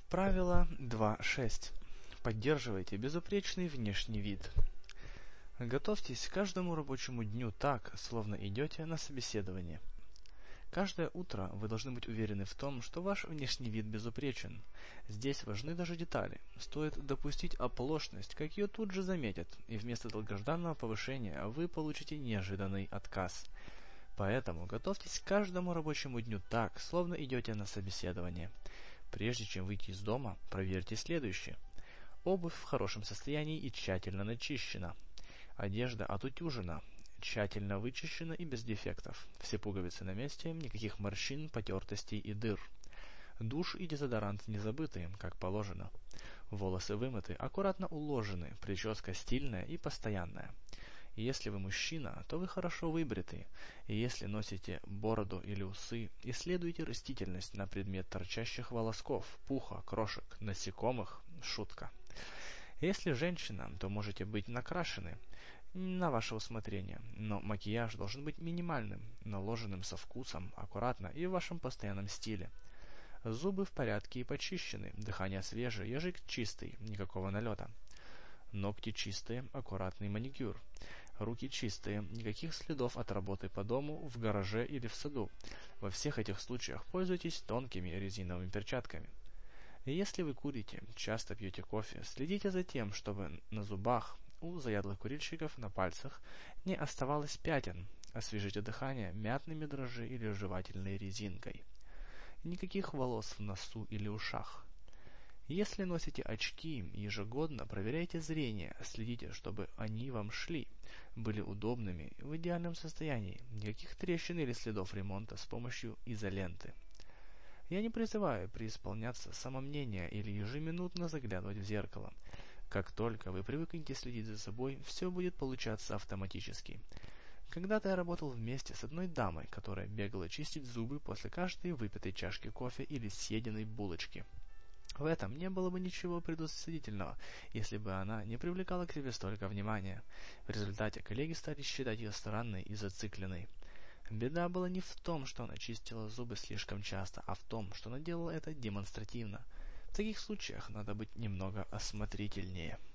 Правило 2.6. Поддерживайте безупречный внешний вид. Готовьтесь к каждому рабочему дню так, словно идете на собеседование. Каждое утро вы должны быть уверены в том, что ваш внешний вид безупречен. Здесь важны даже детали. Стоит допустить оплошность, как ее тут же заметят, и вместо долгожданного повышения вы получите неожиданный отказ. Поэтому готовьтесь к каждому рабочему дню так, словно идете на собеседование. Прежде чем выйти из дома, проверьте следующее. Обувь в хорошем состоянии и тщательно начищена. Одежда отутюжена, тщательно вычищена и без дефектов. Все пуговицы на месте, никаких морщин, потертостей и дыр. Душ и дезодорант не забыты, как положено. Волосы вымыты, аккуратно уложены, прическа стильная и постоянная. Если вы мужчина, то вы хорошо выбриты, и если носите бороду или усы, исследуйте растительность на предмет торчащих волосков, пуха, крошек, насекомых, шутка. Если женщина, то можете быть накрашены на ваше усмотрение, но макияж должен быть минимальным, наложенным со вкусом, аккуратно и в вашем постоянном стиле. Зубы в порядке и почищены, дыхание свежее, язык чистый, никакого налета. Ногти чистые, аккуратный маникюр. Руки чистые, никаких следов от работы по дому, в гараже или в саду. Во всех этих случаях пользуйтесь тонкими резиновыми перчатками. Если вы курите, часто пьете кофе, следите за тем, чтобы на зубах у заядлых курильщиков на пальцах не оставалось пятен. Освежите дыхание мятными дрожжи или жевательной резинкой. Никаких волос в носу или ушах. Если носите очки, ежегодно проверяйте зрение, следите, чтобы они вам шли, были удобными, в идеальном состоянии, никаких трещин или следов ремонта с помощью изоленты. Я не призываю преисполняться самомнения или ежеминутно заглядывать в зеркало. Как только вы привыкнете следить за собой, все будет получаться автоматически. Когда-то я работал вместе с одной дамой, которая бегала чистить зубы после каждой выпитой чашки кофе или съеденной булочки. В этом не было бы ничего предусудительного, если бы она не привлекала к себе столько внимания. В результате коллеги стали считать ее странной и зацикленной. Беда была не в том, что она чистила зубы слишком часто, а в том, что она делала это демонстративно. В таких случаях надо быть немного осмотрительнее.